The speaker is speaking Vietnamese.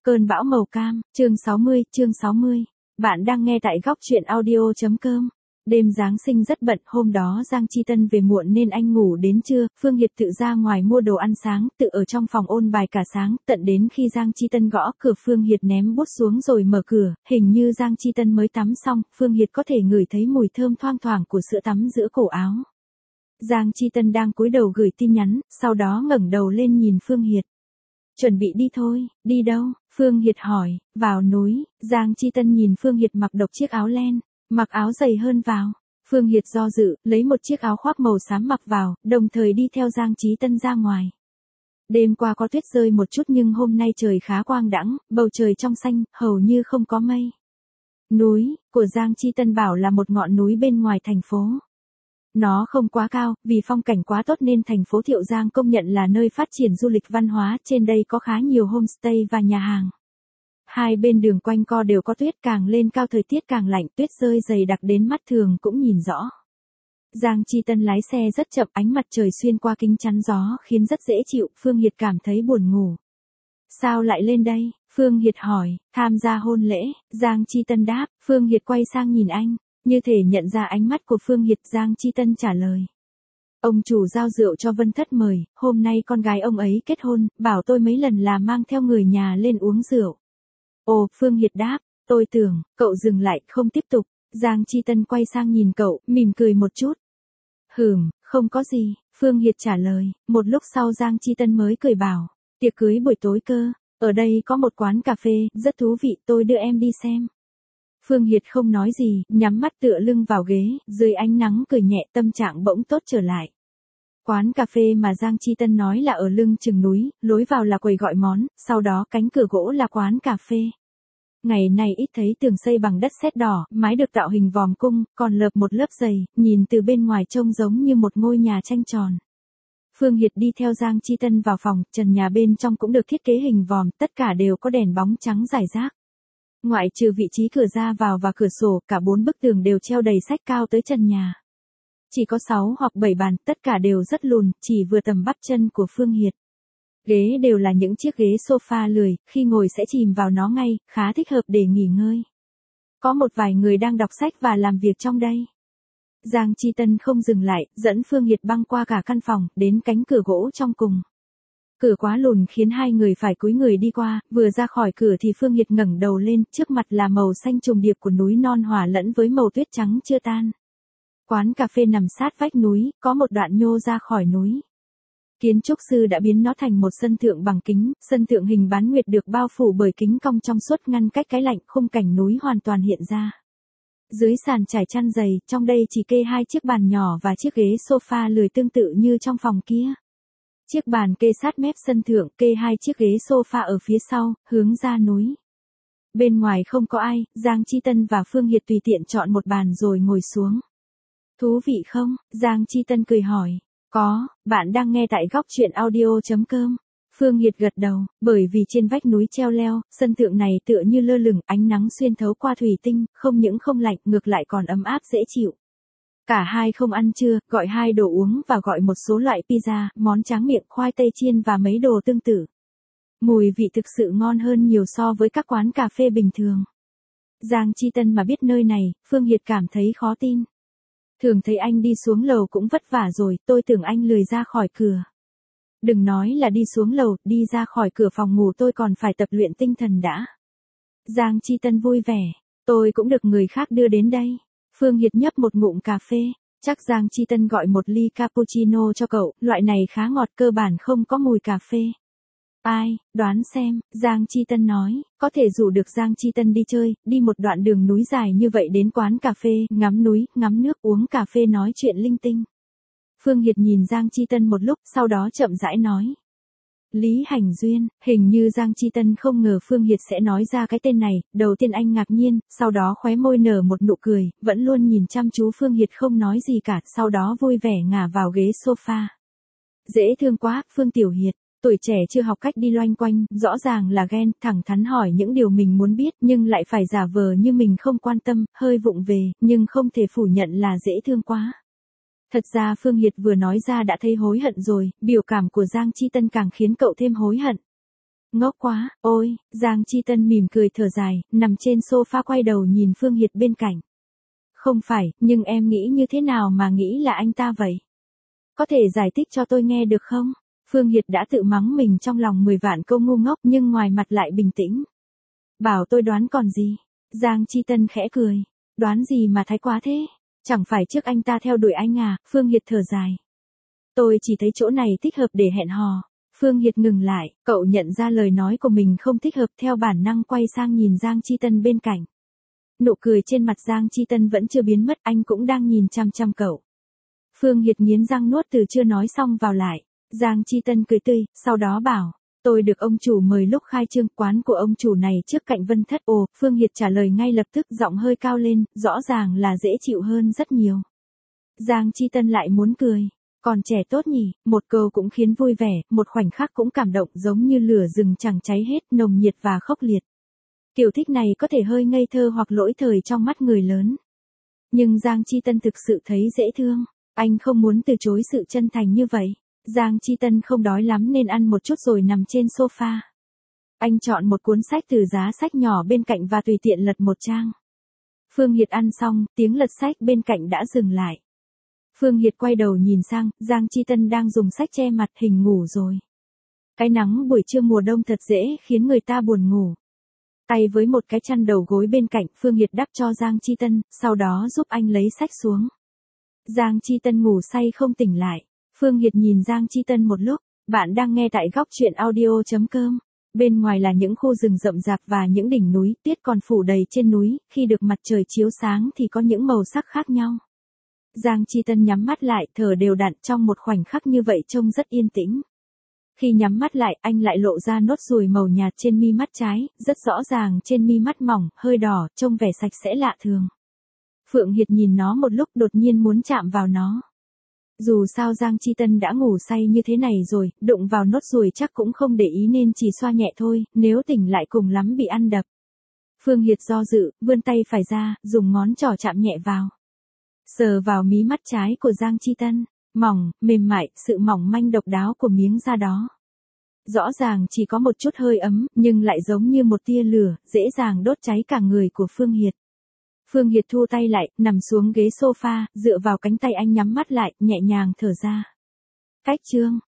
Cơn bão màu cam, chương 60. Bạn đang nghe tại góc truyện audio.com. Đêm Giáng sinh rất bận, hôm đó Giang Chi Tân về muộn nên anh ngủ đến trưa, Phương Hiệt tự ra ngoài mua đồ ăn sáng, tự ở trong phòng ôn bài cả sáng, tận đến khi Giang Chi Tân gõ cửa Phương Hiệt ném bút xuống rồi mở cửa, hình như Giang Chi Tân mới tắm xong, Phương Hiệt có thể ngửi thấy mùi thơm thoang thoảng của sữa tắm giữa cổ áo. Giang Chi Tân đang cúi đầu gửi tin nhắn, sau đó ngẩng đầu lên nhìn Phương Hiệt. Chuẩn bị đi thôi, đi đâu? Phương Hiệt hỏi, vào núi. Giang Chi Tân nhìn Phương Hiệt mặc độc chiếc áo len, mặc áo dày hơn vào. Phương Hiệt do dự, lấy một chiếc áo khoác màu xám mặc vào, đồng thời đi theo Giang Chi Tân ra ngoài. Đêm qua có tuyết rơi một chút nhưng hôm nay trời khá quang đãng, bầu trời trong xanh, hầu như không có mây. Núi của Giang Chi Tân bảo là một ngọn núi bên ngoài thành phố. Nó không quá cao, vì phong cảnh quá tốt nên thành phố Thiệu Giang công nhận là nơi phát triển du lịch văn hóa, trên đây có khá nhiều homestay và nhà hàng. Hai bên đường quanh co đều có tuyết, càng lên cao thời tiết càng lạnh, tuyết rơi dày đặc đến mắt thường cũng nhìn rõ. Giang Chi Tân lái xe rất chậm, ánh mặt trời xuyên qua kính chắn gió khiến rất dễ chịu, Phương Hiệt cảm thấy buồn ngủ. Sao lại lên đây? Phương Hiệt hỏi, tham gia hôn lễ, Giang Chi Tân đáp, Phương Hiệt quay sang nhìn anh. Như thể nhận ra ánh mắt của Phương Hiệt, Giang Chi Tân trả lời. Ông chủ giao rượu cho Vân Thất mời, hôm nay con gái ông ấy kết hôn, bảo tôi mấy lần là mang theo người nhà lên uống rượu. Ồ, Phương Hiệt đáp, tôi tưởng, cậu dừng lại, không tiếp tục. Giang Chi Tân quay sang nhìn cậu, mỉm cười một chút. Không có gì, Phương Hiệt trả lời, một lúc sau Giang Chi Tân mới cười bảo, tiệc cưới buổi tối cơ, ở đây có một quán cà phê, rất thú vị, tôi đưa em đi xem. Phương Hiệt không nói gì, nhắm mắt tựa lưng vào ghế, dưới ánh nắng cười nhẹ, tâm trạng bỗng tốt trở lại. Quán cà phê mà Giang Chi Tân nói là ở lưng chừng núi, lối vào là quầy gọi món, sau đó cánh cửa gỗ là quán cà phê. Ngày này ít thấy tường xây bằng đất sét đỏ, mái được tạo hình vòm cung, còn lợp một lớp dày, nhìn từ bên ngoài trông giống như một ngôi nhà tranh tròn. Phương Hiệt đi theo Giang Chi Tân vào phòng, trần nhà bên trong cũng được thiết kế hình vòm, tất cả đều có đèn bóng trắng rải rác. Ngoại trừ vị trí cửa ra vào và cửa sổ, cả 4 bức tường đều treo đầy sách cao tới trần nhà. Chỉ có 6 hoặc 7 bàn, tất cả đều rất lùn, chỉ vừa tầm bắp chân của Phương Hiệt. Ghế đều là những chiếc ghế sofa lười, khi ngồi sẽ chìm vào nó ngay, khá thích hợp để nghỉ ngơi. Có một vài người đang đọc sách và làm việc trong đây. Giang Chi Tân không dừng lại, dẫn Phương Hiệt băng qua cả căn phòng, đến cánh cửa gỗ trong cùng. Cửa quá lùn khiến hai người phải cúi người đi qua, vừa ra khỏi cửa thì Phương Hiệt ngẩng đầu lên, trước mặt là màu xanh trùng điệp của núi non hòa lẫn với màu tuyết trắng chưa tan. Quán cà phê nằm sát vách núi, có một đoạn nhô ra khỏi núi. Kiến trúc sư đã biến nó thành một sân thượng bằng kính, sân thượng hình bán nguyệt được bao phủ bởi kính cong trong suốt ngăn cách cái lạnh, khung cảnh núi hoàn toàn hiện ra. Dưới sàn trải chăn dày, trong đây chỉ kê 2 chiếc bàn nhỏ và chiếc ghế sofa lười tương tự như trong phòng kia. Chiếc bàn kê sát mép sân thượng, kê 2 chiếc ghế sofa ở phía sau, hướng ra núi. Bên ngoài không có ai, Giang Chi Tân và Phương Hiệt tùy tiện chọn một bàn rồi ngồi xuống. Thú vị không? Giang Chi Tân cười hỏi. Có, bạn đang nghe tại góc truyện audio.com. Phương Hiệt gật đầu, bởi vì trên vách núi treo leo, sân thượng này tựa như lơ lửng, ánh nắng xuyên thấu qua thủy tinh, không những không lạnh, ngược lại còn ấm áp dễ chịu. Cả hai không ăn trưa, gọi 2 đồ uống và gọi một số loại pizza, món tráng miệng, khoai tây chiên và mấy đồ tương tự. Mùi vị thực sự ngon hơn nhiều so với các quán cà phê bình thường. Giang Chi Tân mà biết nơi này, Phương Hiệt cảm thấy khó tin. Thường thấy anh đi xuống lầu cũng vất vả rồi, tôi tưởng anh lười ra khỏi cửa. Đừng nói là đi xuống lầu, đi ra khỏi cửa phòng ngủ tôi còn phải tập luyện tinh thần đã. Giang Chi Tân vui vẻ, tôi cũng được người khác đưa đến đây. Phương Hiệt nhấp một ngụm cà phê, chắc Giang Chi Tân gọi một ly cappuccino cho cậu, loại này khá ngọt, cơ bản không có mùi cà phê. Ai, đoán xem, Giang Chi Tân nói, có thể rủ được Giang Chi Tân đi chơi, đi một đoạn đường núi dài như vậy đến quán cà phê, ngắm núi, ngắm nước, uống cà phê nói chuyện linh tinh. Phương Hiệt nhìn Giang Chi Tân một lúc, sau đó chậm rãi nói. Lý Hành Duyên, hình như Giang Chi Tân không ngờ Phương Hiệt sẽ nói ra cái tên này, đầu tiên anh ngạc nhiên, sau đó khóe môi nở một nụ cười, vẫn luôn nhìn chăm chú Phương Hiệt không nói gì cả, sau đó vui vẻ ngả vào ghế sofa. Dễ thương quá, Phương Tiểu Hiệt. Tuổi trẻ chưa học cách đi loanh quanh, rõ ràng là ghen, thẳng thắn hỏi những điều mình muốn biết nhưng lại phải giả vờ như mình không quan tâm, hơi vụng về, nhưng không thể phủ nhận là dễ thương quá. Thật ra Phương Hiệt vừa nói ra đã thấy hối hận rồi, biểu cảm của Giang Chi Tân càng khiến cậu thêm hối hận. ngốc quá, ôi, Giang Chi Tân mỉm cười thở dài, nằm trên sofa quay đầu nhìn Phương Hiệt bên cạnh. Không phải, nhưng em nghĩ như thế nào mà nghĩ là anh ta vậy? Có thể giải thích cho tôi nghe được không? Phương Hiệt đã tự mắng mình trong lòng 10 vạn câu ngu ngốc nhưng ngoài mặt lại bình tĩnh. Bảo tôi đoán còn gì? Giang Chi Tân khẽ cười. Đoán gì mà thái quá thế? Chẳng phải trước anh ta theo đuổi anh à? Phương Hiệt thở dài. Tôi chỉ thấy chỗ này thích hợp để hẹn hò. Phương Hiệt ngừng lại, cậu nhận ra lời nói của mình không thích hợp, theo bản năng quay sang nhìn Giang Chi Tân bên cạnh. Nụ cười trên mặt Giang Chi Tân vẫn chưa biến mất, anh cũng đang nhìn chăm chăm cậu. Phương Hiệt nghiến răng nuốt từ chưa nói xong vào lại. Giang Chi Tân cười tươi, sau đó bảo, tôi được ông chủ mời lúc khai trương quán của ông chủ này trước cạnh Vân Thất. Ồ, Phương Hiệt trả lời ngay lập tức, giọng hơi cao lên, rõ ràng là dễ chịu hơn rất nhiều. Giang Chi Tân lại muốn cười. Còn trẻ tốt nhỉ, một câu cũng khiến vui vẻ, một khoảnh khắc cũng cảm động, giống như lửa rừng chẳng cháy hết, nồng nhiệt và khốc liệt. Kiểu thích này có thể hơi ngây thơ hoặc lỗi thời trong mắt người lớn. Nhưng Giang Chi Tân thực sự thấy dễ thương. Anh không muốn từ chối sự chân thành như vậy. Giang Chi Tân không đói lắm nên ăn một chút rồi nằm trên sofa. Anh chọn một cuốn sách từ giá sách nhỏ bên cạnh và tùy tiện lật một trang. Phương Hiệt ăn xong, tiếng lật sách bên cạnh đã dừng lại. Phương Hiệt quay đầu nhìn sang, Giang Chi Tân đang dùng sách che mặt, hình ngủ rồi. Cái nắng buổi trưa mùa đông thật dễ khiến người ta buồn ngủ. Tay với một cái chăn đầu gối bên cạnh, Phương Hiệt đắp cho Giang Chi Tân, sau đó giúp anh lấy sách xuống. Giang Chi Tân ngủ say không tỉnh lại. Phương Hiệt nhìn Giang Chi Tân một lúc. Bạn đang nghe tại góc truyện audio.com. Bên ngoài là những khu rừng rậm rạp và những đỉnh núi, tuyết còn phủ đầy trên núi, khi được mặt trời chiếu sáng thì có những màu sắc khác nhau. Giang Chi Tân nhắm mắt lại, thở đều đặn, trong một khoảnh khắc như vậy trông rất yên tĩnh. Khi nhắm mắt lại, anh lại lộ ra nốt ruồi màu nhạt trên mi mắt trái, rất rõ ràng trên mi mắt mỏng, hơi đỏ, trông vẻ sạch sẽ lạ thường. Phượng Hiệt nhìn nó một lúc, đột nhiên muốn chạm vào nó. Dù sao Giang Chi Tân đã ngủ say như thế này rồi, đụng vào nốt ruồi chắc cũng không để ý nên chỉ xoa nhẹ thôi, nếu tỉnh lại cùng lắm bị ăn đập. Phương Hiệt do dự, vươn tay phải ra, dùng ngón trỏ chạm nhẹ vào. Sờ vào mí mắt trái của Giang Chi Tân, mỏng, mềm mại, sự mỏng manh độc đáo của miếng da đó. Rõ ràng chỉ có một chút hơi ấm, nhưng lại giống như một tia lửa, dễ dàng đốt cháy cả người của Phương Hiệt. Phương Hiệt thu tay lại, nằm xuống ghế sofa, dựa vào cánh tay anh nhắm mắt lại, nhẹ nhàng thở ra. Cách chương